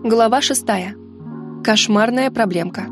Глава 6. Кошмарная проблемка.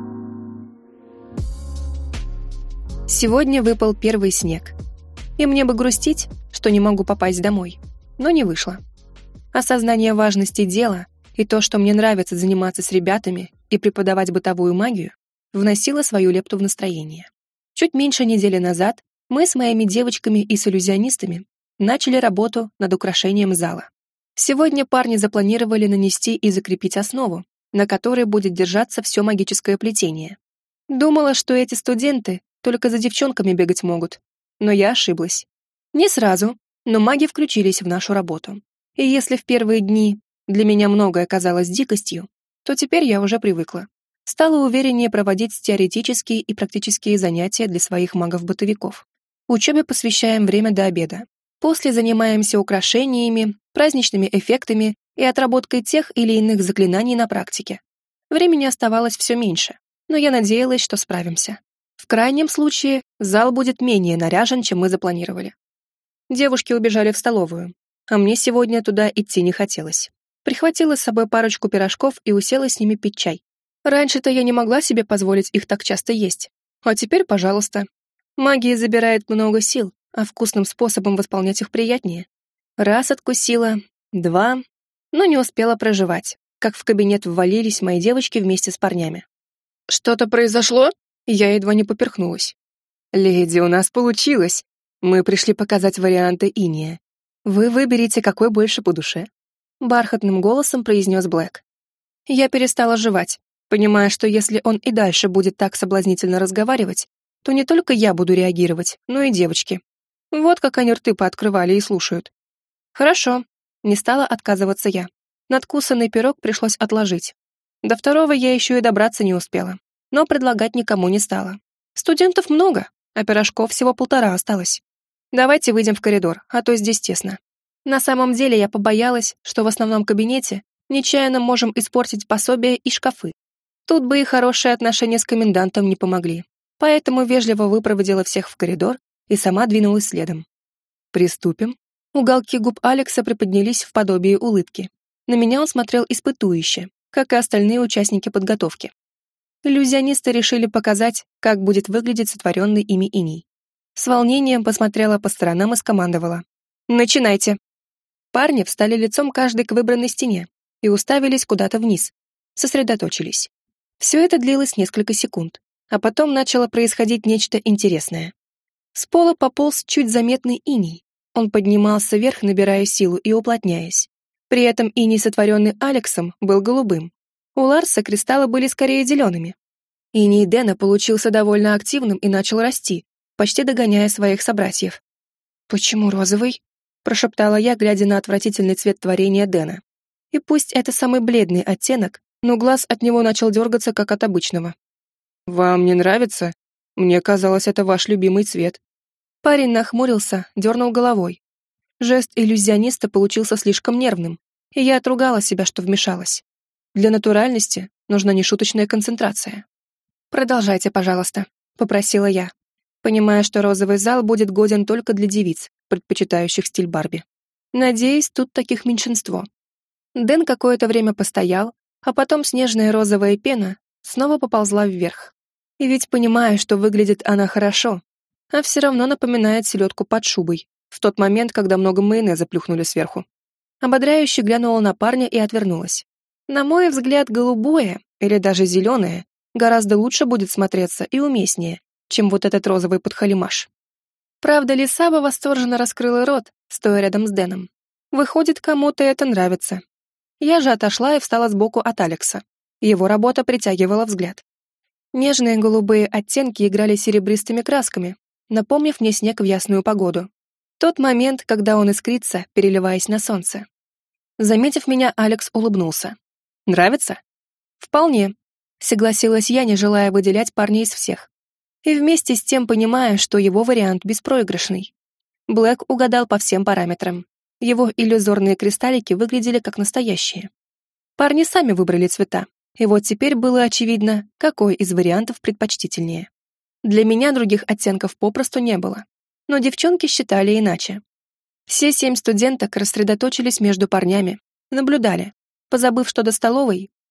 Сегодня выпал первый снег. И мне бы грустить, что не могу попасть домой. Но не вышло. Осознание важности дела и то, что мне нравится заниматься с ребятами и преподавать бытовую магию, вносило свою лепту в настроение. Чуть меньше недели назад мы с моими девочками и с иллюзионистами начали работу над украшением зала. Сегодня парни запланировали нанести и закрепить основу, на которой будет держаться все магическое плетение. Думала, что эти студенты только за девчонками бегать могут, но я ошиблась. Не сразу, но маги включились в нашу работу. И если в первые дни для меня многое казалось дикостью, то теперь я уже привыкла. Стала увереннее проводить теоретические и практические занятия для своих магов-бытовиков. Учебе посвящаем время до обеда. После занимаемся украшениями, праздничными эффектами и отработкой тех или иных заклинаний на практике. Времени оставалось все меньше, но я надеялась, что справимся. В крайнем случае, зал будет менее наряжен, чем мы запланировали. Девушки убежали в столовую, а мне сегодня туда идти не хотелось. Прихватила с собой парочку пирожков и усела с ними пить чай. Раньше-то я не могла себе позволить их так часто есть. А теперь, пожалуйста. Магия забирает много сил, а вкусным способом восполнять их приятнее. Раз откусила, два, но не успела прожевать, как в кабинет ввалились мои девочки вместе с парнями. «Что-то произошло?» Я едва не поперхнулась. «Леди, у нас получилось. Мы пришли показать варианты иния. Вы выберите, какой больше по душе», — бархатным голосом произнес Блэк. Я перестала жевать, понимая, что если он и дальше будет так соблазнительно разговаривать, то не только я буду реагировать, но и девочки. Вот как они рты пооткрывали и слушают. Хорошо, не стала отказываться я. Надкусанный пирог пришлось отложить. До второго я еще и добраться не успела, но предлагать никому не стала. Студентов много, а пирожков всего 1,5 осталось. Давайте выйдем в коридор, а то здесь тесно. На самом деле я побоялась, что в основном кабинете нечаянно можем испортить пособия и шкафы. Тут бы и хорошие отношения с комендантом не помогли. Поэтому вежливо выпроводила всех в коридор и сама двинулась следом. «Приступим». Уголки губ Алекса приподнялись в подобие улыбки. На меня он смотрел испытующе, как и остальные участники подготовки. Иллюзионисты решили показать, как будет выглядеть сотворенный ими иней. С волнением посмотрела по сторонам и скомандовала: «Начинайте!» Парни встали лицом каждый к выбранной стене и уставились куда-то вниз, сосредоточились. Все это длилось несколько секунд, а потом начало происходить нечто интересное. С пола пополз чуть заметный иней. Он поднимался вверх, набирая силу и уплотняясь. При этом иней, сотворенный Алексом, был голубым. У Ларса кристаллы были скорее зелеными. Иней Дэна получился довольно активным и начал расти, почти догоняя своих собратьев. «Почему розовый?» — прошептала я, глядя на отвратительный цвет творения Дэна. И пусть это самый бледный оттенок, но глаз от него начал дергаться, как от обычного. «Вам не нравится? Мне казалось, это ваш любимый цвет». Парень нахмурился, дернул головой. Жест иллюзиониста получился слишком нервным, и я отругала себя, что вмешалась. Для натуральности нужна нешуточная концентрация. «Продолжайте, пожалуйста», — попросила я, понимая, что розовый зал будет годен только для девиц, предпочитающих стиль Барби. Надеюсь, тут таких меньшинство. Дэн какое-то время постоял, а потом снежная розовая пена снова поползла вверх. И ведь понимаю, что выглядит она хорошо, а все равно напоминает селедку под шубой, в тот момент, когда много майонеза плюхнули сверху. Ободряюще глянула на парня и отвернулась. На мой взгляд, голубое, или даже зеленое, гораздо лучше будет смотреться и уместнее, чем вот этот розовый подхалимаш. Правда, Лисаба восторженно раскрыла рот, стоя рядом с Дэном. Выходит, кому-то это нравится. Я же отошла и встала сбоку от Алекса. Его работа притягивала взгляд. Нежные голубые оттенки играли серебристыми красками, напомнив мне снег в ясную погоду. Тот момент, когда он искрится, переливаясь на солнце. Заметив меня, Алекс улыбнулся. «Нравится?» «Вполне», — согласилась я, не желая выделять парня из всех. И вместе с тем понимая, что его вариант беспроигрышный. Блэк угадал по всем параметрам. Его иллюзорные кристаллики выглядели как настоящие. Парни сами выбрали цвета, и вот теперь было очевидно, какой из вариантов предпочтительнее. Для меня других оттенков попросту не было, но девчонки считали иначе. Все 7 студенток рассредоточились между парнями, наблюдали, позабыв, что до столовой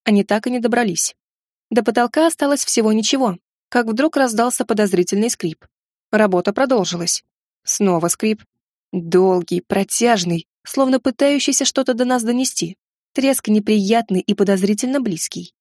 они так и не добрались. До потолка осталось всего ничего, как вдруг раздался подозрительный скрип. Работа продолжилась. Снова скрип. Долгий, протяжный, словно пытающийся что-то до нас донести. Треск неприятный и подозрительно близкий.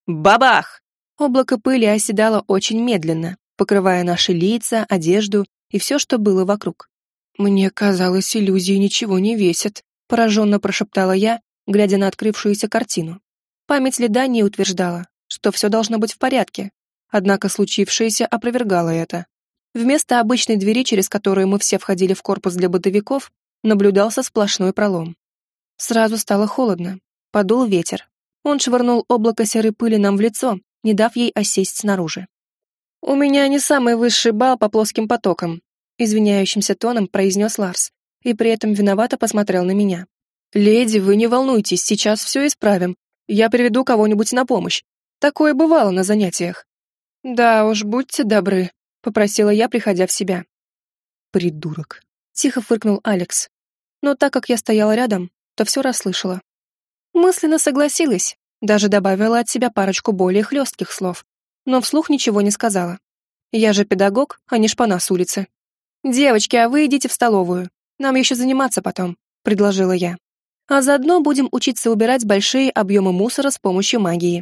Бабах! Облако пыли оседало очень медленно, покрывая наши лица, одежду и все, что было вокруг. «Мне казалось, иллюзии ничего не весят», — пораженно прошептала я, глядя на открывшуюся картину. Память Ледания утверждала, что все должно быть в порядке, однако случившееся опровергало это. Вместо обычной двери, через которую мы все входили в корпус для бытовиков, наблюдался сплошной пролом. Сразу стало холодно. Подул ветер. Он швырнул облако серой пыли нам в лицо, не дав ей осесть снаружи. «У меня не самый высший балл по плоским потокам», извиняющимся тоном произнес Ларс, и при этом виновато посмотрел на меня. «Леди, вы не волнуйтесь, сейчас все исправим. Я приведу кого-нибудь на помощь. Такое бывало на занятиях». «Да уж, будьте добры», — попросила я, приходя в себя. «Придурок», — тихо фыркнул Алекс. Но так как я стояла рядом, то все расслышала. Мысленно согласилась, даже добавила от себя парочку более хлестких слов, но вслух ничего не сказала. Я же педагог, а не шпана с улицы. «Девочки, а вы идите в столовую. Нам еще заниматься потом», — предложила я. «А заодно будем учиться убирать большие объемы мусора с помощью магии».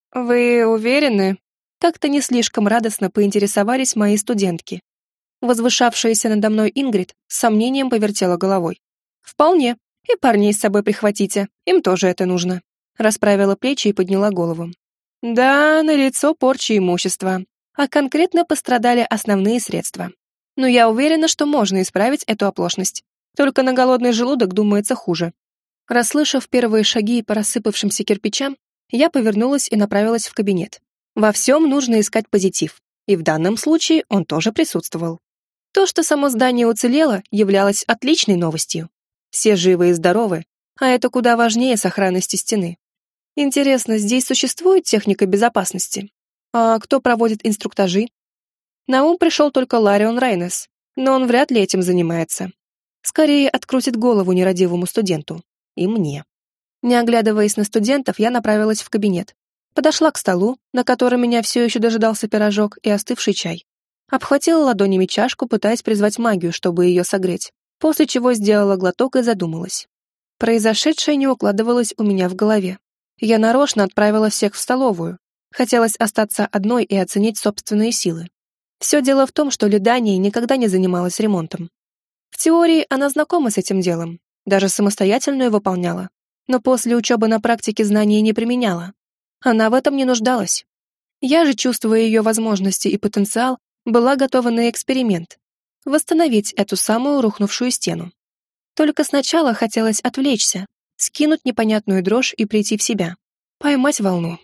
«Вы уверены?» Как-то не слишком радостно поинтересовались мои студентки. Возвышавшаяся надо мной Ингрид с сомнением повертела головой. «Вполне. И парней с собой прихватите. Им тоже это нужно». Расправила плечи и подняла голову. «Да, налицо порча имущества. А конкретно пострадали основные средства. Но я уверена, что можно исправить эту оплошность. Только на голодный желудок думается хуже». Расслышав первые шаги по рассыпавшимся кирпичам, я повернулась и направилась в кабинет. Во всем нужно искать позитив, и в данном случае он тоже присутствовал. То, что само здание уцелело, являлось отличной новостью. Все живы и здоровы, а это куда важнее сохранности стены. Интересно, здесь существует техника безопасности? А кто проводит инструктажи? На ум пришел только Ларион Рейнес, но он вряд ли этим занимается. Скорее открутит голову нерадивому студенту. И мне. Не оглядываясь на студентов, я направилась в кабинет. Подошла к столу, на котором меня все еще дожидался пирожок и остывший чай. Обхватила ладонями чашку, пытаясь призвать магию, чтобы ее согреть, после чего сделала глоток и задумалась. Произошедшее не укладывалось у меня в голове. Я нарочно отправила всех в столовую. Хотелось остаться одной и оценить собственные силы. Все дело в том, что Ледания никогда не занималась ремонтом. В теории она знакома с этим делом, даже самостоятельную выполняла, но после учебы на практике знаний не применяла. Она в этом не нуждалась. Я же, чувствуя ее возможности и потенциал, была готова на эксперимент — восстановить эту самую рухнувшую стену. Только сначала хотелось отвлечься, скинуть непонятную дрожь и прийти в себя, поймать волну.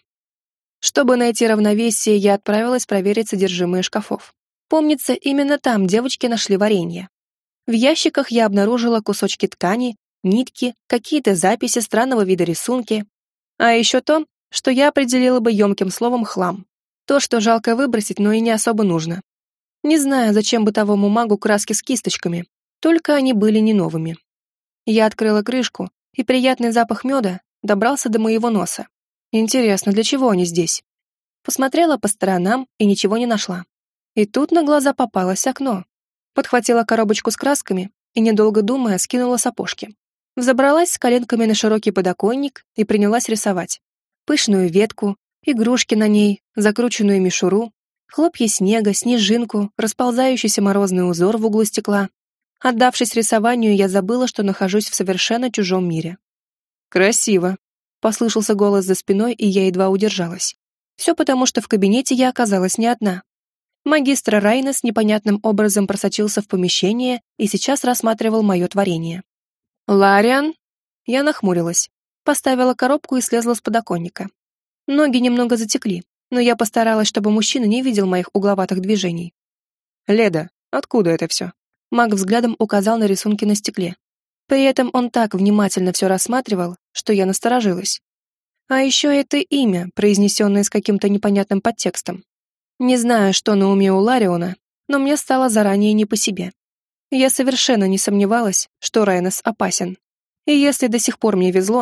Чтобы найти равновесие, я отправилась проверить содержимое шкафов. Помнится, именно там девочки нашли варенье. В ящиках я обнаружила кусочки ткани, нитки, какие-то записи странного вида рисунки. А еще то, что я определила бы емким словом «хлам». То, что жалко выбросить, но и не особо нужно. Не знаю, зачем бытовому магу краски с кисточками, только они были не новыми. Я открыла крышку, и приятный запах меда добрался до моего носа. Интересно, для чего они здесь? Посмотрела по сторонам и ничего не нашла. И тут на глаза попалось окно. Подхватила коробочку с красками и, недолго думая, скинула сапожки. Взобралась с коленками на широкий подоконник и принялась рисовать. Пышную ветку, игрушки на ней, закрученную мишуру, хлопья снега, снежинку, расползающийся морозный узор в углу стекла. Отдавшись рисованию, я забыла, что нахожусь в совершенно чужом мире. «Красиво», — послышался голос за спиной, и я едва удержалась. Все потому, что в кабинете я оказалась не одна. Магистр Райнес непонятным образом просочился в помещение и сейчас рассматривал мое творение. «Лариан?» Я нахмурилась, поставила коробку и слезла с подоконника. Ноги немного затекли, но я постаралась, чтобы мужчина не видел моих угловатых движений. «Леда, откуда это все?» Маг взглядом указал на рисунки на стекле. При этом он так внимательно все рассматривал, что я насторожилась. А еще это имя, произнесенное с каким-то непонятным подтекстом. Не знаю, что на уме у Лариона, но мне стало заранее не по себе. Я совершенно не сомневалась, что Райнес опасен. И если до сих пор мне везло,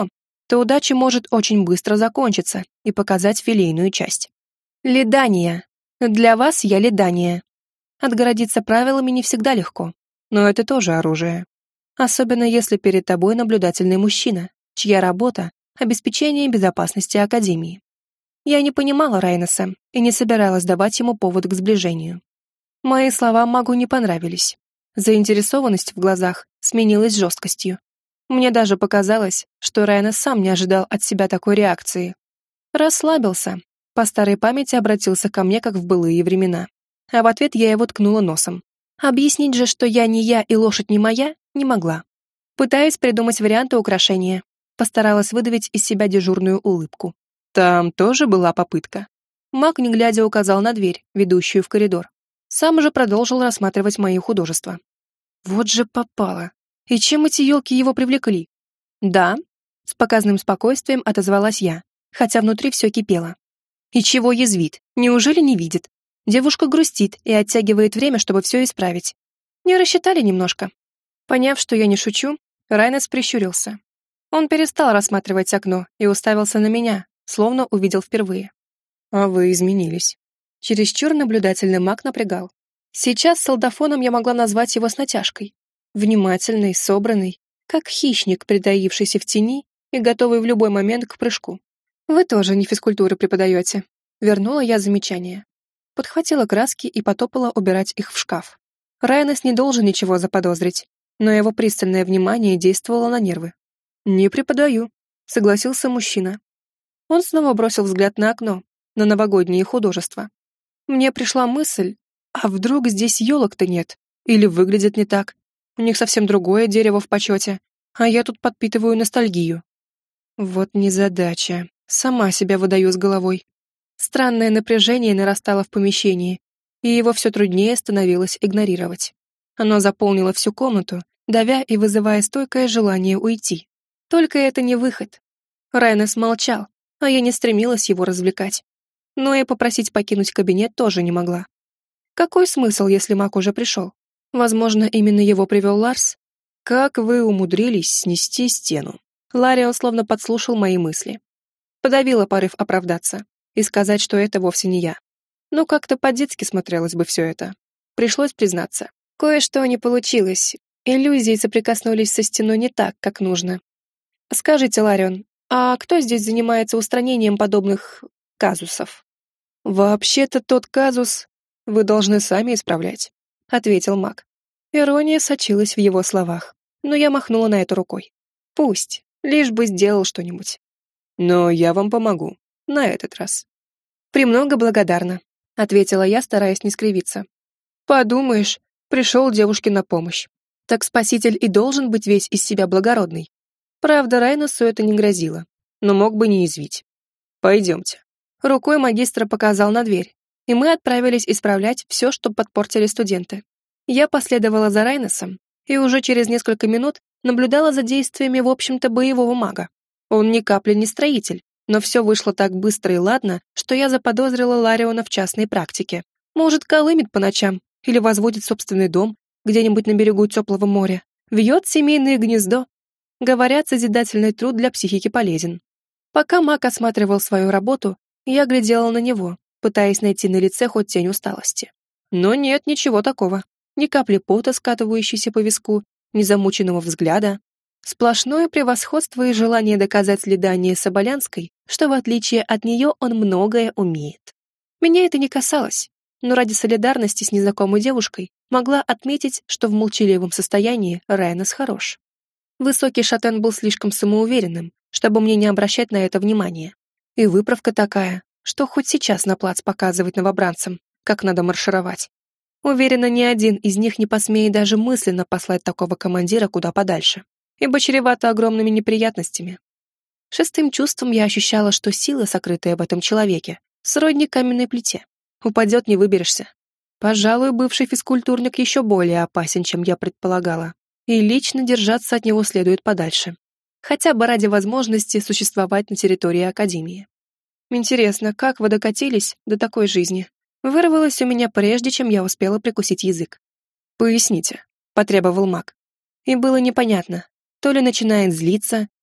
то удача может очень быстро закончиться и показать филейную часть. Ледания. Для вас я ледания. Отгородиться правилами не всегда легко, но это тоже оружие. Особенно если перед тобой наблюдательный мужчина, чья работа — обеспечение безопасности Академии. Я не понимала Райнеса и не собиралась давать ему повод к сближению. Мои слова магу не понравились. Заинтересованность в глазах сменилась жесткостью. Мне даже показалось, что Райнес сам не ожидал от себя такой реакции. Расслабился, по старой памяти обратился ко мне, как в былые времена. А в ответ я его ткнула носом. Объяснить же, что я не я и лошадь не моя, не могла. Пытаясь придумать варианты украшения, постаралась выдавить из себя дежурную улыбку. Там тоже была попытка. Маг, не глядя, указал на дверь, ведущую в коридор. Сам же продолжил рассматривать мои художества. Вот же попало. И чем эти елки его привлекли? Да, с показным спокойствием отозвалась я, хотя внутри все кипело. И чего язвит? Неужели не видит? Девушка грустит и оттягивает время, чтобы все исправить. Не рассчитали немножко. Поняв, что я не шучу, Райнес прищурился. Он перестал рассматривать окно и уставился на меня, словно увидел впервые. А вы изменились. Чересчур наблюдательный маг напрягал. Сейчас с солдафоном я могла назвать его с натяжкой. Внимательный, собранный, как хищник, притаившийся в тени и готовый в любой момент к прыжку. Вы тоже не физкультуры преподаете. Вернула я замечание. Подхватила краски и потопала убирать их в шкаф. Райнес не должен ничего заподозрить, но его пристальное внимание действовало на нервы. «Не преподаю», — согласился мужчина. Он снова бросил взгляд на окно, на новогодние художества. Мне пришла мысль, а вдруг здесь елок-то нет? Или выглядит не так? У них совсем другое дерево в почете, а я тут подпитываю ностальгию. Вот незадача. Сама себя выдаю с головой. Странное напряжение нарастало в помещении, и его все труднее становилось игнорировать. Оно заполнило всю комнату, давя и вызывая стойкое желание уйти. Только это не выход. Райнес молчал, а я не стремилась его развлекать. Но и попросить покинуть кабинет тоже не могла. Какой смысл, если маг уже пришел? Возможно, именно его привел Ларс? Как вы умудрились снести стену? Ларио словно подслушал мои мысли. Подавила порыв оправдаться и сказать, что это вовсе не я. Но как-то по-детски смотрелось бы все это. Пришлось признаться. Кое-что не получилось. Иллюзии соприкоснулись со стеной не так, как нужно. Скажите, Ларион, а кто здесь занимается устранением подобных казусов? Вообще-то тот казус вы должны сами исправлять, ответил маг. Ирония сочилась в его словах, но я махнула на это рукой. Пусть, лишь бы сделал что-нибудь. Но я вам помогу, на этот раз. Премного благодарна, ответила я, стараясь не скривиться. Подумаешь, пришел девушке на помощь. Так спаситель и должен быть весь из себя благородный. Правда, Райносу это не грозило, но мог бы не язвить. Пойдемте. Рукой магистра показал на дверь, и мы отправились исправлять все, что подпортили студенты. Я последовала за Райносом, и уже через несколько минут наблюдала за действиями, в общем-то, боевого мага. Он ни капли не строитель, но все вышло так быстро и ладно, что я заподозрила Лариона в частной практике. Может, колымет по ночам или возводит собственный дом где-нибудь на берегу теплого моря, вьет семейное гнездо. Говорят, созидательный труд для психики полезен. Пока маг осматривал свою работу, я глядела на него, пытаясь найти на лице хоть тень усталости. Но нет ничего такого. Ни капли пота, скатывающейся по виску, ни замученного взгляда. Сплошное превосходство и желание доказать Ледание Соболянской, что в отличие от нее он многое умеет. Меня это не касалось, но ради солидарности с незнакомой девушкой могла отметить, что в молчаливом состоянии Райнес хорош. Высокий шатен был слишком самоуверенным, чтобы мне не обращать на это внимания. И выправка такая, что хоть сейчас на плац показывать новобранцам, как надо маршировать. Уверена, ни один из них не посмеет даже мысленно послать такого командира куда подальше, ибо чревато огромными неприятностями. Шестым чувством я ощущала, что сила, сокрытая в этом человеке, сродни каменной плите. Упадет, не выберешься. Пожалуй, бывший физкультурник еще более опасен, чем я предполагала, и лично держаться от него следует подальше. Хотя бы ради возможности существовать на территории Академии. Интересно, как вы докатились до такой жизни? Вырвалось у меня прежде, чем я успела прикусить язык. «Поясните», — потребовал маг. И было непонятно, то ли начинает злиться,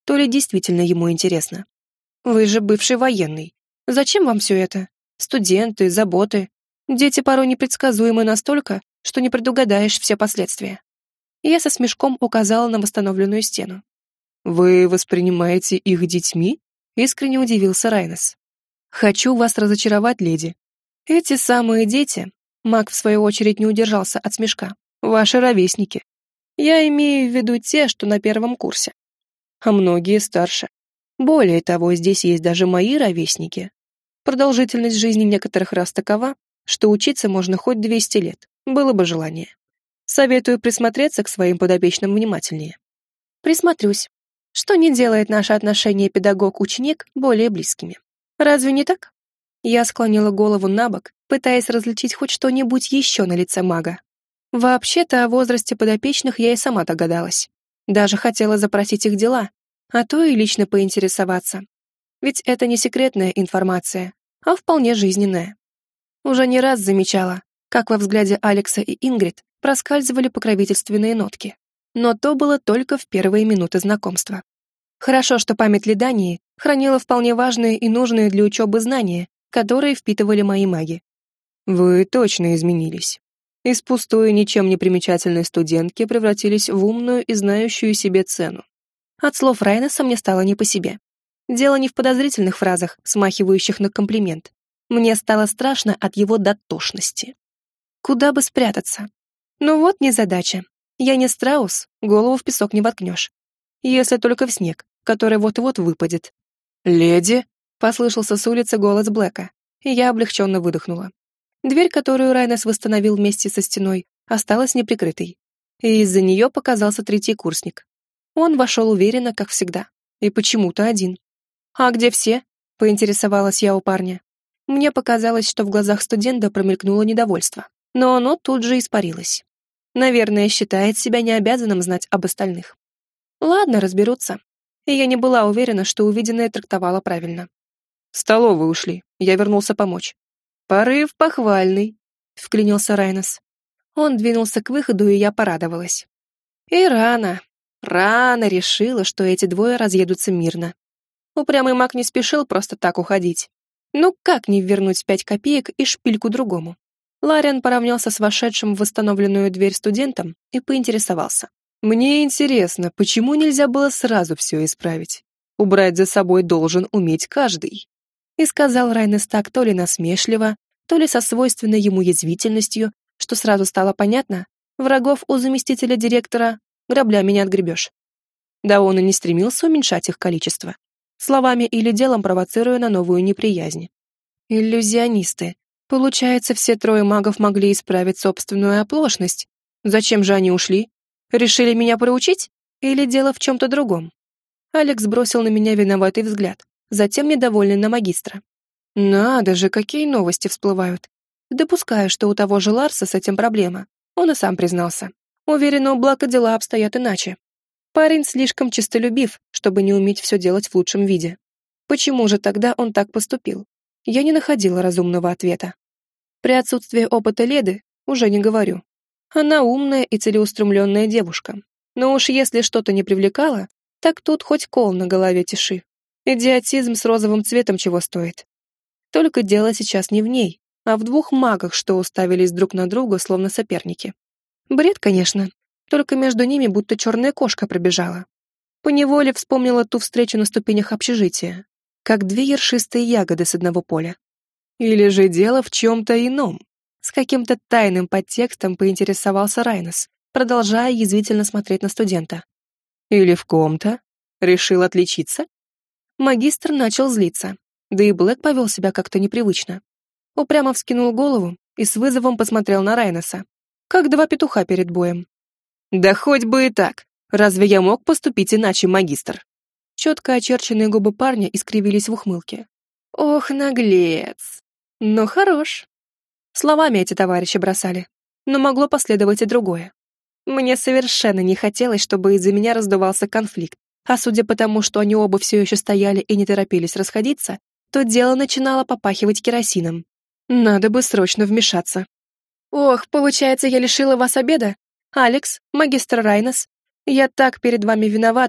то ли действительно ему интересно. Вы же бывший военный. Зачем вам все это? Студенты, заботы. Дети порой непредсказуемы настолько, что не предугадаешь все последствия. Я со смешком указала на восстановленную стену. «Вы воспринимаете их детьми?» — искренне удивился Райнес. «Хочу вас разочаровать, леди. Эти самые дети...» Маг, в свою очередь, не удержался от смешка. «Ваши ровесники. Я имею в виду те, что на первом курсе. А многие старше. Более того, здесь есть даже мои ровесники. Продолжительность жизни некоторых раз такова, что учиться можно хоть 200 лет, было бы желание. Советую присмотреться к своим подопечным внимательнее». «Присмотрюсь. Что не делает наши отношения педагог-ученик более близкими. Разве не так?» Я склонила голову набок, пытаясь различить хоть что-нибудь еще на лице мага. Вообще-то о возрасте подопечных я и сама догадалась. Даже хотела запросить их дела, а то и лично поинтересоваться. Ведь это не секретная информация, а вполне жизненная. Уже не раз замечала, как во взгляде Алекса и Ингрид проскальзывали покровительственные нотки. Но то было только в первые минуты знакомства. Хорошо, что память Лидании хранила вполне важные и нужные для учебы знания, которые впитывали мои маги. «Вы точно изменились. Из пустой, ничем не примечательной студентки превратились в умную и знающую себе цену». От слов Райнеса мне стало не по себе. Дело не в подозрительных фразах, смахивающих на комплимент. Мне стало страшно от его дотошности. Куда бы спрятаться? Ну вот незадача. Я не страус, голову в песок не воткнешь. Если только в снег, который вот-вот выпадет. «Леди!» — послышался с улицы голос Блэка, и я облегченно выдохнула. Дверь, которую Райнес восстановил вместе со стеной, осталась неприкрытой, и из-за нее показался третий курсник. Он вошел уверенно, как всегда, и почему-то один. «А где все?» — поинтересовалась я у парня. Мне показалось, что в глазах студента промелькнуло недовольство, но оно тут же испарилось. Наверное, считает себя необязанным знать об остальных. Ладно, разберутся. И я не была уверена, что увиденное трактовала правильно. «В столовую ушли, я вернулся помочь». «Порыв похвальный», — вклинился Райнес. Он двинулся к выходу, и я порадовалась. И рано решила, что эти двое разъедутся мирно. Упрямый маг не спешил просто так уходить. Ну как не вернуть 5 копеек и шпильку другому? Лариан поравнялся с вошедшим в восстановленную дверь студентом и поинтересовался. «Мне интересно, почему нельзя было сразу все исправить? Убрать за собой должен уметь каждый». И сказал Райнес так то ли насмешливо, то ли со свойственной ему язвительностью, что сразу стало понятно, врагов у заместителя директора граблями не отгребешь. Да он и не стремился уменьшать их количество, словами или делом провоцируя на новую неприязнь. Иллюзионисты. Получается, все трое магов могли исправить собственную оплошность. Зачем же они ушли? Решили меня проучить? Или дело в чем-то другом? Алекс бросил на меня виноватый взгляд, затем недовольный на магистра. Надо же, какие новости всплывают. Допускаю, что у того же Ларса с этим проблема. Он и сам признался. Уверена, у Блака дела обстоят иначе. Парень слишком честолюбив, чтобы не уметь все делать в лучшем виде. Почему же тогда он так поступил? Я не находила разумного ответа. При отсутствии опыта Леды уже не говорю. Она умная и целеустремленная девушка. Но уж если что-то не привлекало, так тут хоть кол на голове тиши. Идиотизм с розовым цветом чего стоит. Только дело сейчас не в ней, а в двух магах, что уставились друг на друга, словно соперники. Бред, конечно, только между ними будто черная кошка пробежала. Поневоле вспомнила ту встречу на ступенях общежития, как две ершистые ягоды с одного поля. Или же дело в чем-то ином? С каким-то тайным подтекстом поинтересовался Райнес, продолжая язвительно смотреть на студента. Или в ком-то? Решил отличиться? Магистр начал злиться, да и Блэк повел себя как-то непривычно. Упрямо вскинул голову и с вызовом посмотрел на Райнеса, как два петуха перед боем. «Да хоть бы и так! Разве я мог поступить иначе, магистр?» Четко очерченные губы парня искривились в ухмылке. «Ох, наглец! Ну, хорош!» Словами эти товарищи бросали, но могло последовать и другое. Мне совершенно не хотелось, чтобы из-за меня раздувался конфликт, а судя по тому, что они оба все еще стояли и не торопились расходиться, то дело начинало попахивать керосином. Надо бы срочно вмешаться. «Ох, получается, я лишила вас обеда? Алекс, магистр Райнес, я так перед вами виновата.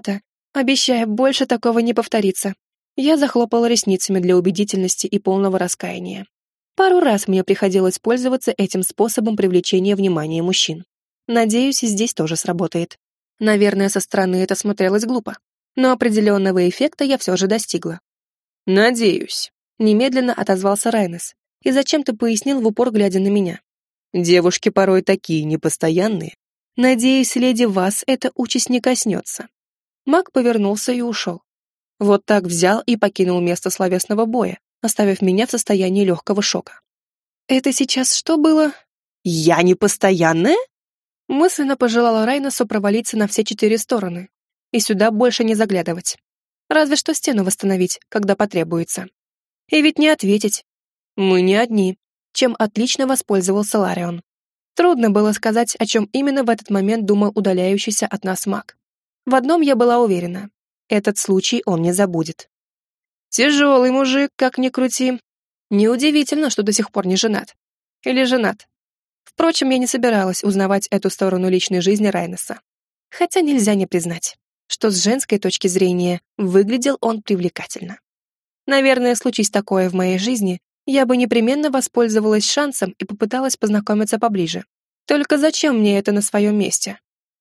Обещаю, больше такого не повторится. Я захлопала ресницами для убедительности и полного раскаяния. Пару раз мне приходилось пользоваться этим способом привлечения внимания мужчин. Надеюсь, и здесь тоже сработает. Наверное, со стороны это смотрелось глупо. Но определенного эффекта я все же достигла. «Надеюсь», — немедленно отозвался Райнес и зачем-то пояснил в упор, глядя на меня. «Девушки порой такие непостоянные. Надеюсь, леди вас эта участь не коснется». Маг повернулся и ушел. Вот так взял и покинул место словесного боя, оставив меня в состоянии легкого шока. «Это сейчас что было?» «Я непостоянная?» Мысленно пожелала Райнесу провалиться на все 4 стороны и сюда больше не заглядывать. Разве что стену восстановить, когда потребуется. И ведь не ответить. Мы не одни, чем отлично воспользовался Ларион. Трудно было сказать, о чем именно в этот момент думал удаляющийся от нас маг. В одном я была уверена. Этот случай он не забудет. Тяжелый мужик, как ни крути. Неудивительно, что до сих пор не женат. Или женат. Впрочем, я не собиралась узнавать эту сторону личной жизни Райнеса. Хотя нельзя не признать, что с женской точки зрения выглядел он привлекательно. Наверное, случись такое в моей жизни, я бы непременно воспользовалась шансом и попыталась познакомиться поближе. Только зачем мне это на своем месте?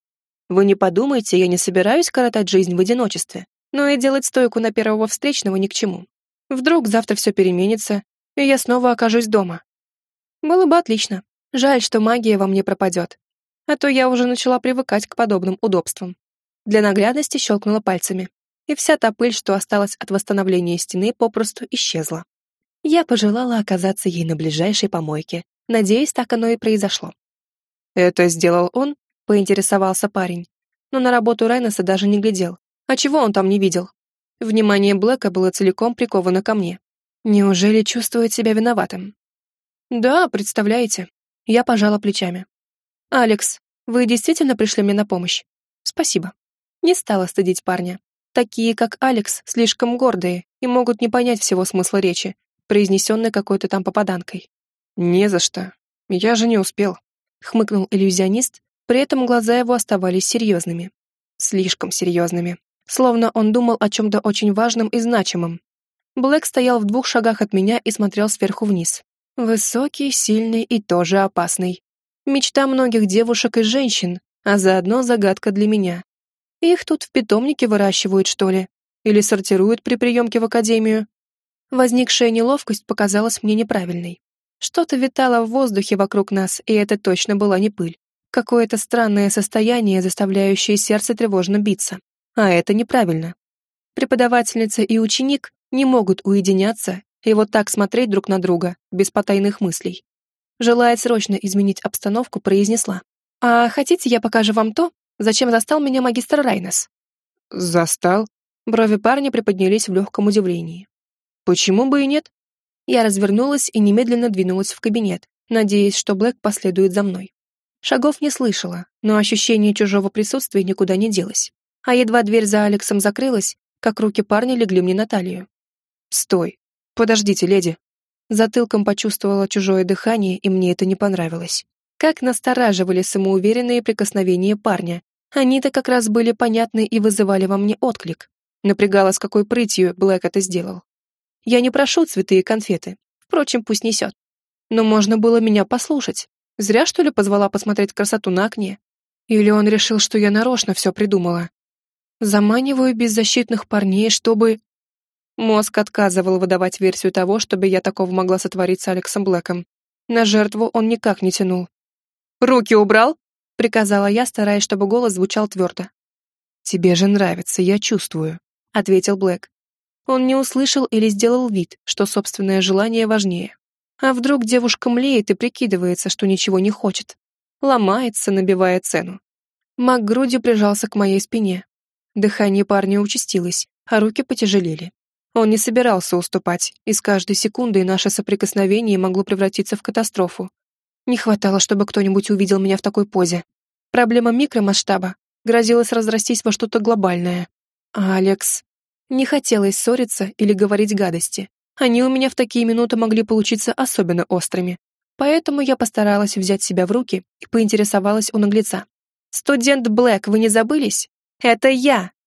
Вы не подумайте, я не собираюсь коротать жизнь в одиночестве, но и делать стойку на первого встречного ни к чему. Вдруг завтра все переменится, и я снова окажусь дома. Было бы отлично. Жаль, что магия во мне пропадет. А то я уже начала привыкать к подобным удобствам. Для наглядности щелкнула пальцами, и вся та пыль, что осталась от восстановления стены, попросту исчезла. Я пожелала оказаться ей на ближайшей помойке. Надеюсь, так оно и произошло. «Это сделал он?» — поинтересовался парень. Но на работу Райнеса даже не глядел. А чего он там не видел? Внимание Блэка было целиком приковано ко мне. Неужели чувствует себя виноватым? «Да, представляете». Я пожала плечами. «Алекс, вы действительно пришли мне на помощь? Спасибо». Не стала стыдить парня. Такие, как Алекс, слишком гордые и могут не понять всего смысла речи, произнесенной какой-то там попаданкой. «Не за что. Я же не успел», — хмыкнул иллюзионист, при этом глаза его оставались серьезными. Слишком серьезными. Словно он думал о чем-то очень важном и значимом. Блэк стоял в 2 шагах от меня и смотрел сверху вниз. Высокий, сильный и тоже опасный. Мечта многих девушек и женщин, а заодно загадка для меня. Их тут в питомнике выращивают, что ли? Или сортируют при приемке в академию? Возникшая неловкость показалась мне неправильной. Что-то витало в воздухе вокруг нас, и это точно была не пыль. Какое-то странное состояние, заставляющее сердце тревожно биться. А это неправильно. Преподавательница и ученик не могут уединяться и вот так смотреть друг на друга, без потайных мыслей. Желая срочно изменить обстановку, произнесла. «А хотите, я покажу вам то, зачем застал меня магистр Райнес?» «Застал?» Брови парня приподнялись в легком удивлении. «Почему бы и нет?» Я развернулась и немедленно двинулась в кабинет, надеясь, что Блэк последует за мной. Шагов не слышала, но ощущение чужого присутствия никуда не делось. А едва дверь за Алексом закрылась, как руки парня легли мне на талию. «Стой! Подождите, леди!» Затылком почувствовала чужое дыхание, и мне это не понравилось. Как настораживали самоуверенные прикосновения парня. Они-то как раз были понятны и вызывали во мне отклик. Напрягало, с какой прытью Блэк это сделал. Я не прошу цветы и конфеты. Впрочем, пусть несет. Но можно было меня послушать. Зря, что ли, позвала посмотреть красоту на окне? Или он решил, что я нарочно все придумала? Заманиваю беззащитных парней, чтобы... Мозг отказывал выдавать версию того, чтобы я такого могла сотворить с Алексом Блэком. На жертву он никак не тянул. «Руки убрал!» — приказала я, стараясь, чтобы голос звучал твердо. «Тебе же нравится, я чувствую», — ответил Блэк. Он не услышал или сделал вид, что собственное желание важнее. А вдруг девушка млеет и прикидывается, что ничего не хочет. Ломается, набивая цену. Маг грудью прижался к моей спине. Дыхание парня участилось, а руки потяжелели. Он не собирался уступать, и с каждой секундой наше соприкосновение могло превратиться в катастрофу. Не хватало, чтобы кто-нибудь увидел меня в такой позе. Проблема микромасштаба грозилась разрастись во что-то глобальное. А Алекс... Не хотелось ссориться или говорить гадости. Они у меня в такие минуты могли получиться особенно острыми. Поэтому я постаралась взять себя в руки и поинтересовалась у наглеца. «Студент Блэк, вы не забылись? Это я!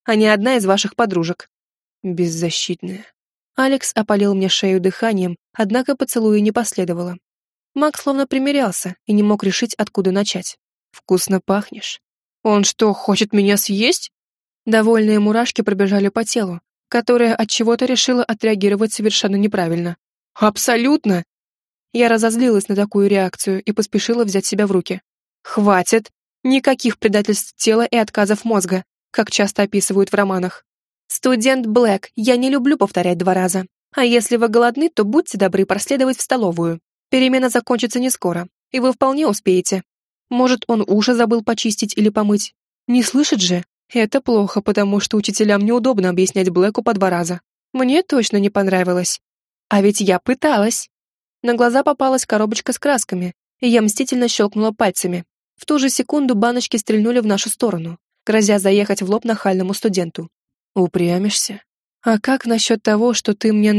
а не одна из ваших подружек». Беззащитная. Алекс опалил мне шею дыханием, однако поцелуя не последовало. Мак словно примирялся и не мог решить, откуда начать. «Вкусно пахнешь». «Он что, хочет меня съесть?» Довольные мурашки пробежали по телу, которое от чего-то решило отреагировать совершенно неправильно. «Абсолютно!» Я разозлилась на такую реакцию и поспешила взять себя в руки. «Хватит! Никаких предательств тела и отказов мозга, как часто описывают в романах. Студент Блэк, я не люблю повторять 2 раза. А если вы голодны, то будьте добры проследовать в столовую. Перемена закончится не скоро, и вы вполне успеете. Может, он уши забыл почистить или помыть? Не слышит же? Это плохо, потому что учителям неудобно объяснять Блэку по 2 раза. Мне точно не понравилось. А ведь я пыталась. На глаза попалась коробочка с красками, и я мстительно щелкнула пальцами. В ту же секунду баночки стрельнули в нашу сторону, грозя заехать в лоб нахальному студенту. «Упрямишься? А как насчет того, что ты мне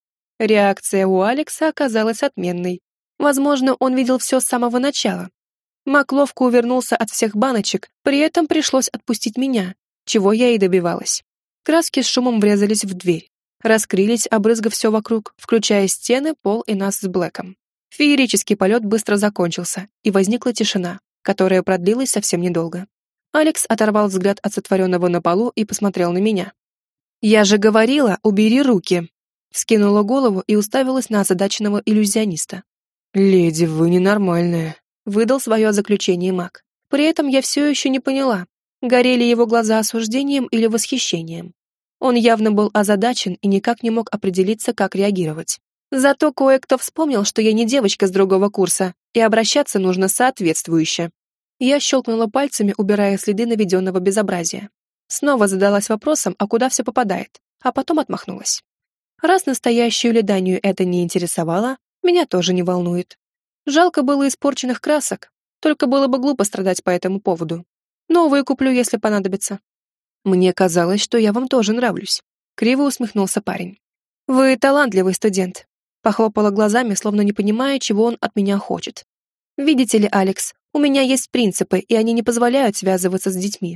Реакция у Алекса оказалась отменной. Возможно, он видел все с самого начала. Мак ловко увернулся от всех баночек, при этом пришлось отпустить меня, чего я и добивалась. Краски с шумом врезались в дверь, раскрылись, обрызгав все вокруг, включая стены, пол и нас с Блэком. Феерический полет быстро закончился, и возникла тишина, которая продлилась совсем недолго. Алекс оторвал взгляд от сотворенного на полу и посмотрел на меня. «Я же говорила, убери руки!» Вскинула голову и уставилась на озадаченного иллюзиониста. «Леди, вы ненормальная», — выдал свое заключение маг. При этом я все еще не поняла, горели его глаза осуждением или восхищением. Он явно был озадачен и никак не мог определиться, как реагировать. Зато кое-кто вспомнил, что я не девочка с другого курса, и обращаться нужно соответствующе. Я щелкнула пальцами, убирая следы наведенного безобразия. Снова задалась вопросом, а куда все попадает, а потом отмахнулась. Раз настоящую леданию это не интересовало, меня тоже не волнует. Жалко было испорченных красок, только было бы глупо страдать по этому поводу. Новые куплю, если понадобится. Мне казалось, что я вам тоже нравлюсь. Криво усмехнулся парень. Вы талантливый студент. Похлопала глазами, словно не понимая, чего он от меня хочет. Видите ли, Алекс, у меня есть принципы, и они не позволяют связываться с детьми.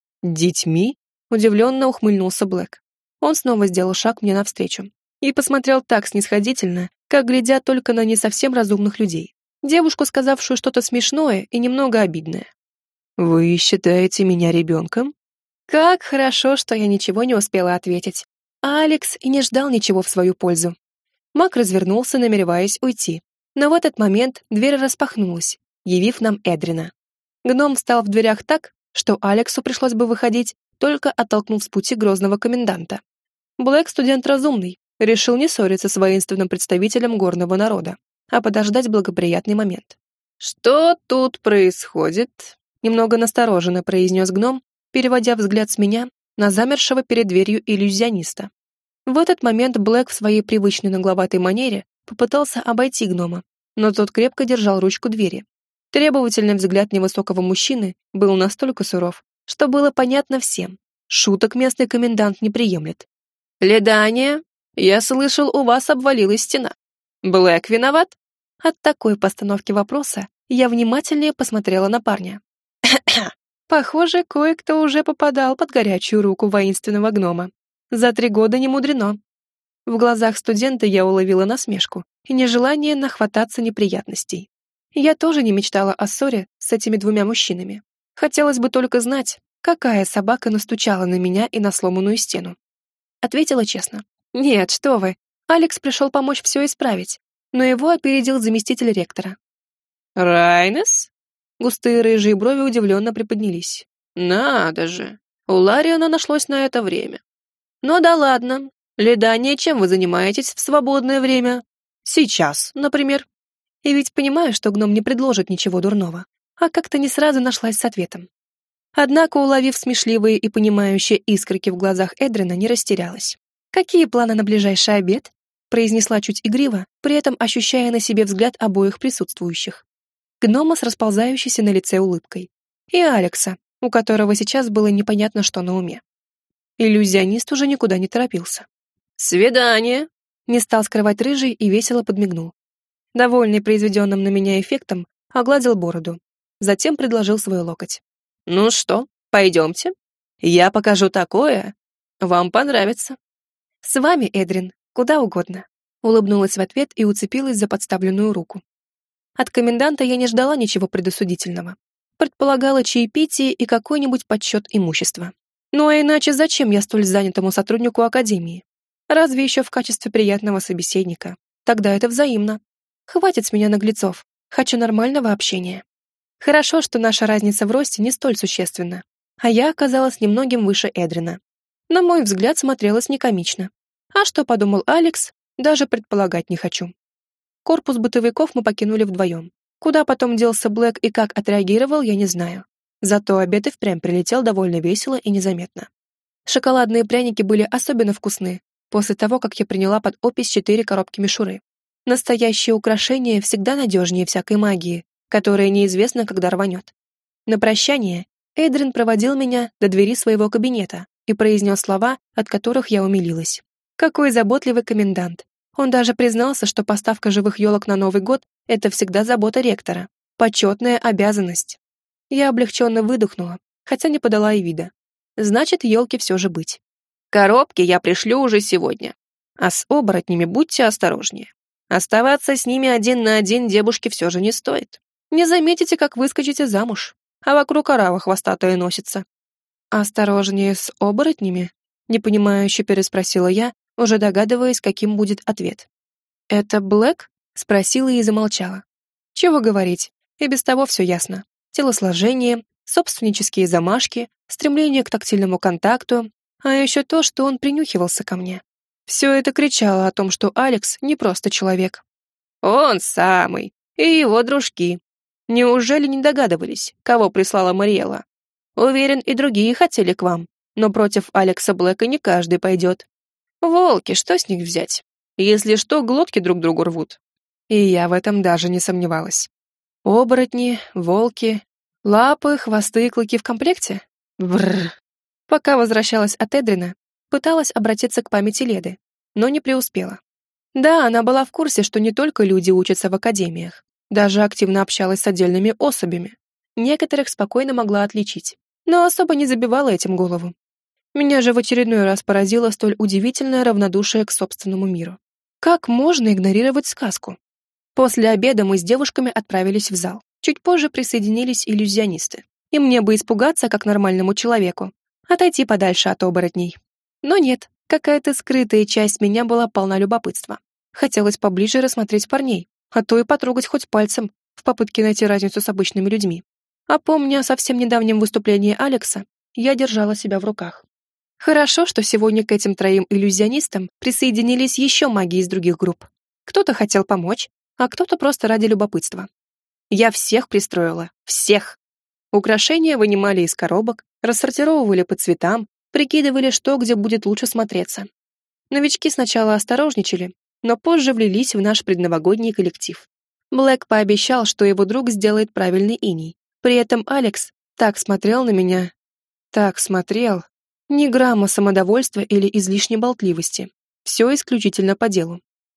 Детьми? Удивленно ухмыльнулся Блэк. Он снова сделал шаг мне навстречу и посмотрел так снисходительно, как глядят только на не совсем разумных людей. Девушку, сказавшую что-то смешное и немного обидное. «Вы считаете меня ребенком?» Как хорошо, что я ничего не успела ответить. А Алекс и не ждал ничего в свою пользу. Мак развернулся, намереваясь уйти. Но в этот момент дверь распахнулась, явив нам Эдрина. Гном встал в дверях так, что Алексу пришлось бы выходить, только оттолкнув с пути грозного коменданта. Блэк студент разумный, решил не ссориться с воинственным представителем горного народа, а подождать благоприятный момент. «Что тут происходит?» Немного настороженно произнес гном, переводя взгляд с меня на замершего перед дверью иллюзиониста. В этот момент Блэк в своей привычной нагловатой манере попытался обойти гнома, но тот крепко держал ручку двери. Требовательный взгляд невысокого мужчины был настолько суров, что было понятно всем. Шуток местный комендант не приемлет. «Ледания, я слышал, у вас обвалилась стена. Блэк виноват?» От такой постановки вопроса я внимательнее посмотрела на парня. Похоже, кое-кто уже попадал под горячую руку воинственного гнома. За 3 года не мудрено. В глазах студента я уловила насмешку и нежелание нахвататься неприятностей. Я тоже не мечтала о ссоре с этими 2 мужчинами. Хотелось бы только знать, какая собака настучала на меня и на сломанную стену. Ответила честно. «Нет, что вы, Алекс пришел помочь все исправить», но его опередил заместитель ректора. «Райнес?» Густые рыжие брови удивленно приподнялись. «Надо же, у Лариона нашлось на это время. Ну да ладно, ледание, чем вы занимаетесь в свободное время? Сейчас, например». И ведь понимаю, что гном не предложит ничего дурного, а как-то не сразу нашлась с ответом. Однако, уловив смешливые и понимающие искорки в глазах Эдрина, не растерялась. «Какие планы на ближайший обед?» произнесла чуть игриво, при этом ощущая на себе взгляд обоих присутствующих. Гнома с расползающейся на лице улыбкой. И Алекса, у которого сейчас было непонятно, что на уме. Иллюзионист уже никуда не торопился. «Свидание!» не стал скрывать рыжий и весело подмигнул. Довольный произведенным на меня эффектом, огладил бороду. Затем предложил свой локоть. «Ну что, пойдемте?» Я покажу такое. Вам понравится. С вами, Эдрин, куда угодно. Улыбнулась в ответ и уцепилась за подставленную руку. От коменданта я не ждала ничего предосудительного. Предполагала чаепитие и какой-нибудь подсчет имущества. Ну а иначе зачем я столь занятому сотруднику академии? Разве еще в качестве приятного собеседника? Тогда это взаимно. Хватит с меня наглецов. Хочу нормального общения. Хорошо, что наша разница в росте не столь существенна, а я оказалась немногим выше Эдрина. На мой взгляд, смотрелась некомично. А что подумал Алекс, даже предполагать не хочу. Корпус бытовиков мы покинули вдвоем. Куда потом делся Блэк и как отреагировал, я не знаю. Зато обед и впрямь прилетел довольно весело и незаметно. Шоколадные пряники были особенно вкусны после того, как я приняла под опись 4 коробки мишуры. Настоящее украшение всегда надежнее всякой магии, которая неизвестно, когда рванет. На прощание Эйдрин проводил меня до двери своего кабинета и произнес слова, от которых я умилилась. Какой заботливый комендант. Он даже признался, что поставка живых елок на Новый год — это всегда забота ректора. Почетная обязанность. Я облегченно выдохнула, хотя не подала и вида. Значит, елки все же быть. Коробки я пришлю уже сегодня. А с оборотнями будьте осторожнее. Оставаться с ними один на один девушке все же не стоит. Не заметите, как выскочите замуж, а вокруг орава хвостатая носится. «Осторожнее с оборотнями?» — непонимающе переспросила я, уже догадываясь, каким будет ответ. «Это Блэк?» — спросила и замолчала. Чего говорить, и без того все ясно. Телосложение, собственнические замашки, стремление к тактильному контакту, а еще то, что он принюхивался ко мне. Все это кричало о том, что Алекс не просто человек. «Он самый, и его дружки. Неужели не догадывались, кого прислала Мариэла? Уверен, и другие хотели к вам, но против Алекса Блэка не каждый пойдет. Волки, что с них взять? Если что, глотки друг другу рвут». И я в этом даже не сомневалась. Оборотни, волки, лапы, хвосты и клыки в комплекте? Бррр. Пока возвращалась от Эдрина, пыталась обратиться к памяти Леды, но не преуспела. Да, она была в курсе, что не только люди учатся в академиях, даже активно общалась с отдельными особями. Некоторых спокойно могла отличить, но особо не забивала этим голову. Меня же в очередной раз поразило столь удивительное равнодушие к собственному миру. Как можно игнорировать сказку? После обеда мы с девушками отправились в зал. Чуть позже присоединились иллюзионисты. И мне бы испугаться, как нормальному человеку, отойти подальше от оборотней. Но нет, какая-то скрытая часть меня была полна любопытства. Хотелось поближе рассмотреть парней, а то и потрогать хоть пальцем, в попытке найти разницу с обычными людьми. А помня о совсем недавнем выступлении Алекса, я держала себя в руках. Хорошо, что сегодня к этим 3 иллюзионистам присоединились еще маги из других групп. Кто-то хотел помочь, а кто-то просто ради любопытства. Я всех пристроила, всех. Украшения вынимали из коробок, рассортировывали по цветам, прикидывали, что где будет лучше смотреться. Новички сначала осторожничали, но позже влились в наш предновогодний коллектив. Блэк пообещал, что его друг сделает правильный иней. При этом Алекс так смотрел на меня, так смотрел. Ни грамма самодовольства или излишней болтливости. Все исключительно по делу.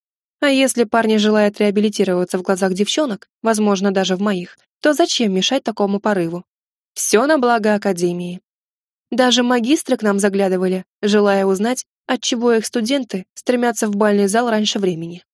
А если парни желают реабилитироваться в глазах девчонок, возможно, даже в моих, то зачем мешать такому порыву? Все на благо Академии. Даже магистры к нам заглядывали, желая узнать, отчего их студенты стремятся в бальный зал раньше времени.